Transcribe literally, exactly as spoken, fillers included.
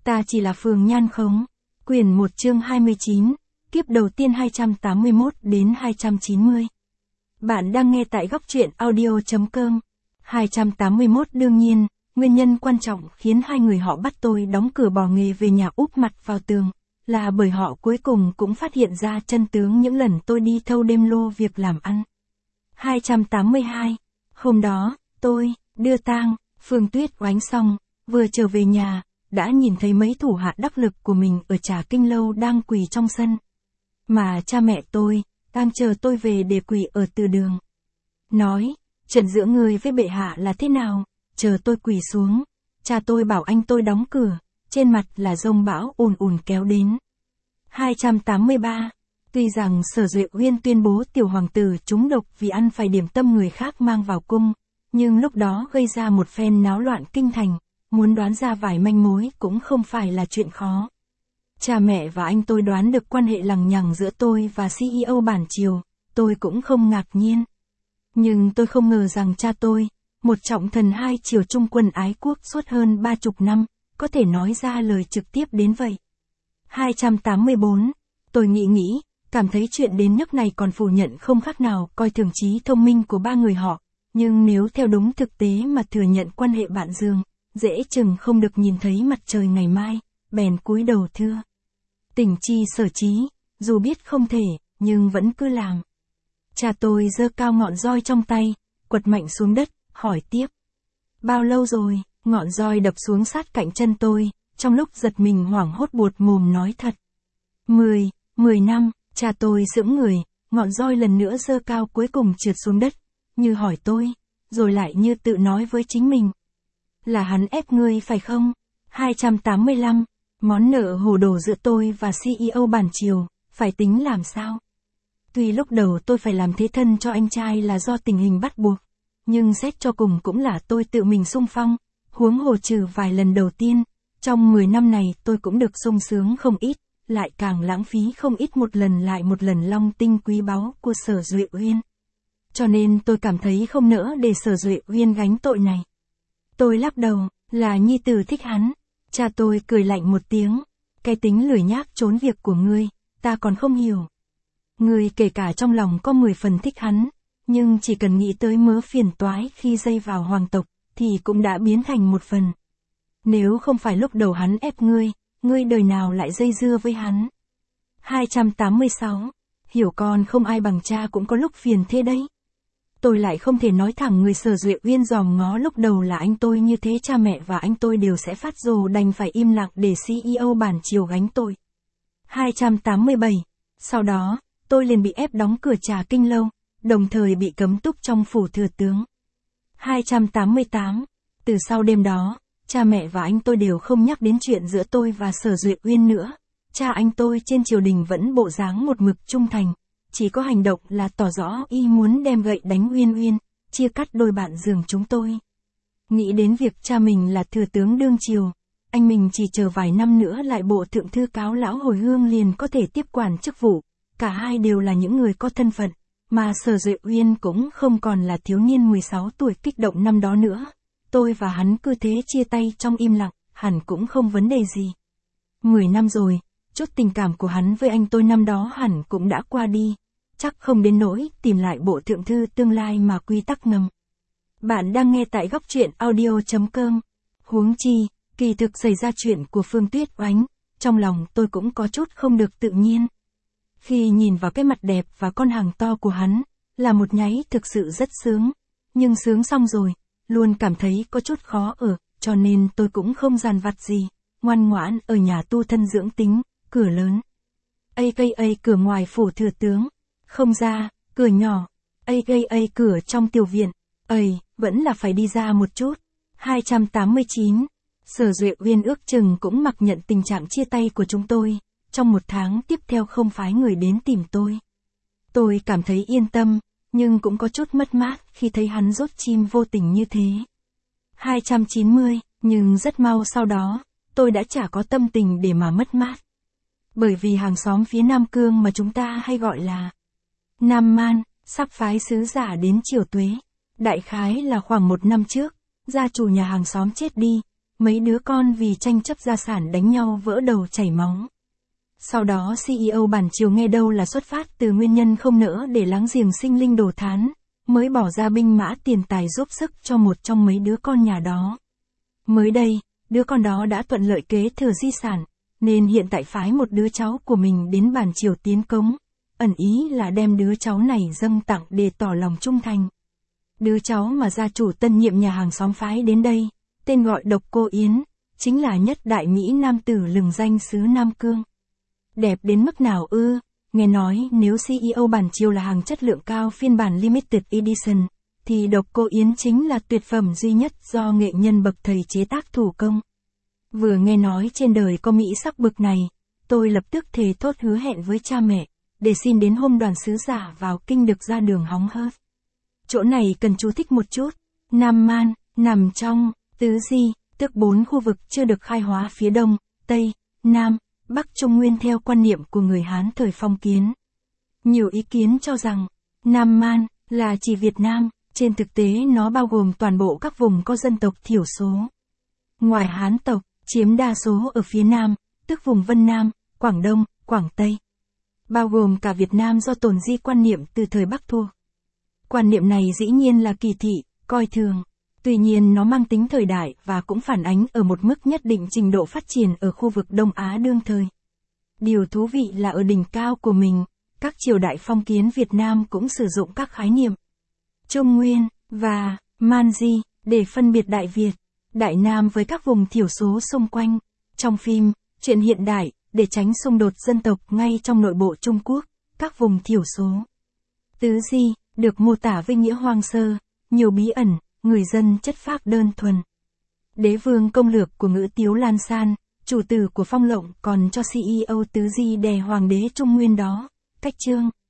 Ta chỉ là Phường Nhan Khống. Quyển một chương hai mươi chín, kiếp đầu tiên hai trăm tám mươi mốt đến hai trăm chín mươi. Bạn đang nghe tại góc truyện audio chấm com. hai trăm tám mươi mốt đương nhiên, nguyên nhân quan trọng khiến hai người họ bắt tôi đóng cửa bỏ nghề về nhà úp mặt vào tường, là bởi họ cuối cùng cũng phát hiện ra chân tướng những lần tôi đi thâu đêm lô việc làm ăn. hai trăm tám mươi hai. Hôm đó, tôi, đưa tang, Phương Tuyết oánh xong, vừa trở về nhà, đã nhìn thấy mấy thủ hạ đắc lực của mình ở Trà Kinh Lâu đang quỳ trong sân. Mà cha mẹ tôi, đang chờ tôi về để quỳ ở từ đường. Nói, trận giữa người với bệ hạ là thế nào, chờ tôi quỳ xuống, cha tôi bảo anh tôi đóng cửa, trên mặt là dông bão ùn ùn kéo đến. hai trăm tám mươi ba. Tuy rằng Sở Duệ Uyên tuyên bố tiểu hoàng tử trúng độc vì ăn phải điểm tâm người khác mang vào cung, nhưng lúc đó gây ra một phen náo loạn kinh thành, muốn đoán ra vài manh mối cũng không phải là chuyện khó. Cha mẹ và anh tôi đoán được quan hệ lằng nhằng giữa tôi và xê e ô bản triều, tôi cũng không ngạc nhiên. Nhưng tôi không ngờ rằng cha tôi, một trọng thần hai triều trung quân ái quốc suốt hơn ba chục năm, có thể nói ra lời trực tiếp đến vậy. hai trăm tám mươi bốn. Tôi nghĩ nghĩ, cảm thấy chuyện đến nước này còn phủ nhận không khác nào coi thường trí thông minh của ba người họ, nhưng nếu theo đúng thực tế mà thừa nhận quan hệ bạn giường, dễ chừng không được nhìn thấy mặt trời ngày mai, bèn cúi đầu thưa. Tình chi sở trí, dù biết không thể, nhưng vẫn cứ làm. Cha tôi giơ cao ngọn roi trong tay, quật mạnh xuống đất, hỏi tiếp. Bao lâu rồi? Ngọn roi đập xuống sát cạnh chân tôi, trong lúc giật mình hoảng hốt buột mồm nói thật. Mười, mười năm, cha tôi sững người, ngọn roi lần nữa giơ cao cuối cùng trượt xuống đất, như hỏi tôi, rồi lại như tự nói với chính mình. Là hắn ép ngươi phải không? hai trăm tám mươi lăm. Món nợ hồ đồ giữa tôi và xê e ô bản triều, phải tính làm sao? Tuy lúc đầu tôi phải làm thế thân cho anh trai là do tình hình bắt buộc, nhưng xét cho cùng cũng là tôi tự mình xung phong, huống hồ trừ vài lần đầu tiên, trong mười năm này tôi cũng được sung sướng không ít, lại càng lãng phí không ít một lần lại một lần long tinh quý báu của Sở Duệ Uyên. Cho nên tôi cảm thấy không nỡ để Sở Duệ Uyên gánh tội này. Tôi lắc đầu, là nhi tử thích hắn. Cha tôi cười lạnh một tiếng, cái tính lười nhác trốn việc của ngươi, ta còn không hiểu. Ngươi kể cả trong lòng có mười phần thích hắn, nhưng chỉ cần nghĩ tới mớ phiền toái khi dây vào hoàng tộc, thì cũng đã biến thành một phần. Nếu không phải lúc đầu hắn ép ngươi, ngươi đời nào lại dây dưa với hắn. hai trăm tám mươi sáu. Hiểu con không ai bằng cha cũng có lúc phiền thế đấy. Tôi lại không thể nói thẳng người Sở Duệ Uyên dòm ngó lúc đầu là anh tôi như thế, cha mẹ và anh tôi đều sẽ phát rồ, đành phải im lặng để xê e ô bản triều gánh tội. hai trăm tám mươi bảy. Sau đó, tôi liền bị ép đóng cửa Trà Kinh Lâu, đồng thời bị cấm túc trong phủ thừa tướng. hai trăm tám mươi tám. Từ sau đêm đó, cha mẹ và anh tôi đều không nhắc đến chuyện giữa tôi và Sở Duệ Uyên nữa. Cha anh tôi trên triều đình vẫn bộ dáng một mực trung thành, chỉ có hành động là tỏ rõ y muốn đem gậy đánh Uyên Uyên, chia cắt đôi bạn giường chúng tôi. Nghĩ đến việc cha mình là thừa tướng đương triều, anh mình chỉ chờ vài năm nữa lại bộ thượng thư cáo lão hồi hương liền có thể tiếp quản chức vụ, cả hai đều là những người có thân phận, mà Sở Duệ Uyên cũng không còn là thiếu niên mười sáu tuổi kích động năm đó nữa. Tôi và hắn cứ thế chia tay trong im lặng, hẳn cũng không vấn đề gì. Mười năm rồi, chút tình cảm của hắn với anh tôi năm đó hẳn cũng đã qua đi, chắc không đến nỗi tìm lại bộ thượng thư tương lai mà quy tắc ngầm. Bạn đang nghe tại góc truyện audio chấm com. Huống chi, kỳ thực xảy ra chuyện của Phương Tuyết oánh, trong lòng tôi cũng có chút không được tự nhiên. Khi nhìn vào cái mặt đẹp và con hàng to của hắn, là một nháy thực sự rất sướng, nhưng sướng xong rồi, luôn cảm thấy có chút khó ở, cho nên tôi cũng không dằn vặt gì, ngoan ngoãn ở nhà tu thân dưỡng tính, cửa lớn. a ca a cửa ngoài phủ thừa tướng, không ra, cửa nhỏ, a ca a cửa trong tiểu viện, ầy, vẫn là phải đi ra một chút. hai trăm tám mươi chín. Sở Duệ Uyên ước chừng cũng mặc nhận tình trạng chia tay của chúng tôi, trong một tháng tiếp theo không phái người đến tìm tôi. Tôi cảm thấy yên tâm, nhưng cũng có chút mất mát khi thấy hắn rốt chim vô tình như thế. hai trăm chín mươi, nhưng rất mau sau đó, tôi đã chả có tâm tình để mà mất mát. Bởi vì hàng xóm phía Nam Cương mà chúng ta hay gọi là Nam Man, sắp phái sứ giả đến triều Tuế. Đại khái là khoảng một năm trước, gia chủ nhà hàng xóm chết đi, mấy đứa con vì tranh chấp gia sản đánh nhau vỡ đầu chảy máu. Sau đó xê e ô Bản Triều nghe đâu là xuất phát từ nguyên nhân không nỡ để láng giềng sinh linh đổ thán, mới bỏ ra binh mã tiền tài giúp sức cho một trong mấy đứa con nhà đó. Mới đây, đứa con đó đã thuận lợi kế thừa di sản, nên hiện tại phái một đứa cháu của mình đến Bản Triều tiến cống, ẩn ý là đem đứa cháu này dâng tặng để tỏ lòng trung thành. Đứa cháu mà gia chủ tân nhiệm nhà hàng xóm phái đến đây, tên gọi Độc Cô Yến, chính là nhất đại Mỹ nam tử lừng danh xứ Nam Cương. Đẹp đến mức nào ư, nghe nói nếu xê e ô Bản Triều là hàng chất lượng cao phiên bản Limited Edition, thì Độc Cô Yến chính là tuyệt phẩm duy nhất do nghệ nhân bậc thầy chế tác thủ công. Vừa nghe nói trên đời có mỹ sắc bực này, tôi lập tức thề thốt hứa hẹn với cha mẹ, để xin đến hôm đoàn sứ giả vào kinh được ra đường hóng hớt. Chỗ này cần chú thích một chút, Nam Man, nằm trong Tứ Di, tức bốn khu vực chưa được khai hóa phía Đông, Tây, Nam, Bắc Trung Nguyên theo quan niệm của người Hán thời phong kiến. Nhiều ý kiến cho rằng, Nam Man là chỉ Việt Nam, trên thực tế nó bao gồm toàn bộ các vùng có dân tộc thiểu số. Ngoài Hán tộc, chiếm đa số ở phía Nam, tức vùng Vân Nam, Quảng Đông, Quảng Tây. Bao gồm cả Việt Nam do tồn di quan niệm từ thời Bắc thuộc. Quan niệm này dĩ nhiên là kỳ thị, coi thường. Tuy nhiên nó mang tính thời đại và cũng phản ánh ở một mức nhất định trình độ phát triển ở khu vực Đông Á đương thời. Điều thú vị là ở đỉnh cao của mình, các triều đại phong kiến Việt Nam cũng sử dụng các khái niệm Trung Nguyên và Man-di để phân biệt Đại Việt, Đại Nam với các vùng thiểu số xung quanh. Trong phim, truyện hiện đại, để tránh xung đột dân tộc ngay trong nội bộ Trung Quốc, các vùng thiểu số. Tứ Di được mô tả với nghĩa hoang sơ, nhiều bí ẩn, người dân chất phác đơn thuần. Đế vương công lược của Ngữ Tiếu Lan San, chủ tử của Phong Lộng còn cho xê e ô Tứ Di đè hoàng đế Trung Nguyên đó, cách chương.